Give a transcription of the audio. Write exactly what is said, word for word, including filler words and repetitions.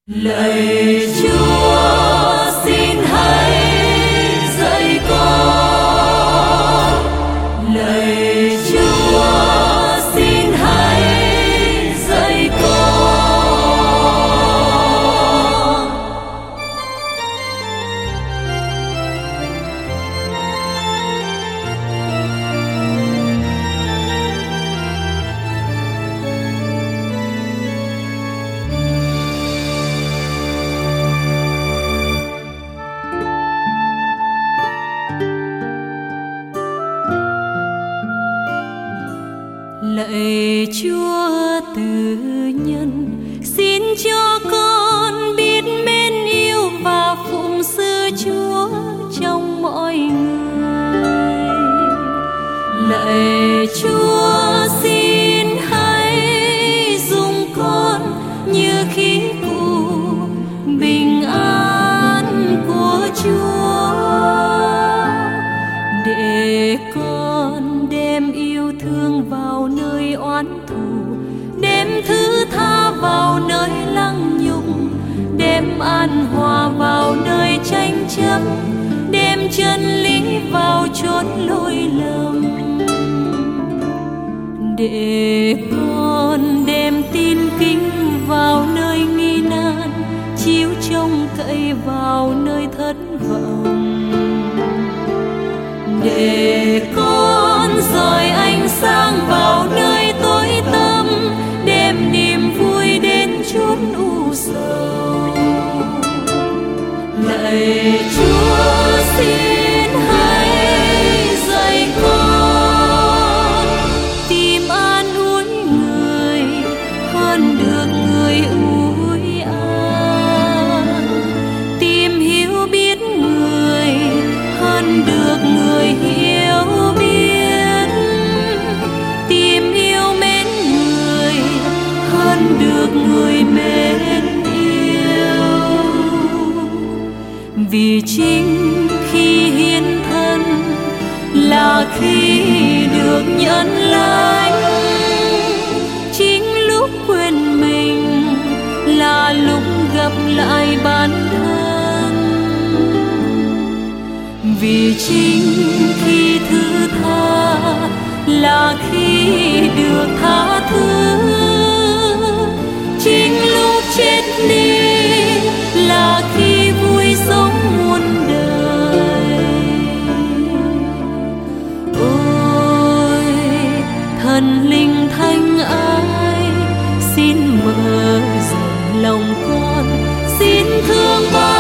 Lạy Chúa, xin hãy dạy con. Lạy Chúa, xin hãy dạy con. Lạy Chúa từ nhân, xin cho con biết mến yêu và phụng sự Chúa trong mọi người. Lạy Chúa, xin hãy dùng con như khí cụ bình an của Chúa, để con đem yêu thương vào nơi oán thù, đem thứ tha vào nơi lăng nhục, đem an hòa vào nơi tranh chấp, đem chân lý vào chốn lỗi lầm, để con đem tin kính vào nơi nghi nan, chiếu trông cậy vào nơi thất vọng, để con dọi ánh sáng vào nơi tối tăm, đem niềm vui đến chốn u sầu. Lạy Chúa, xin hãy dạy con tìm an ủi người hơn được người ủi an, tìm hiểu biết người hơn được người hiểu biết, tìm yêu mến người hơn được người mến yêu. Vì chính khi hiến thân là khi được nhận lãnh, chính lúc quên mình là lúc gặp lại bản thân. Vì chính khi thứ tha là khi được tha thứ, chính lúc chết đi là khi vui sống muôn đời. Ôi thần linh thánh ái, xin mở rộng lòng con, xin thương bao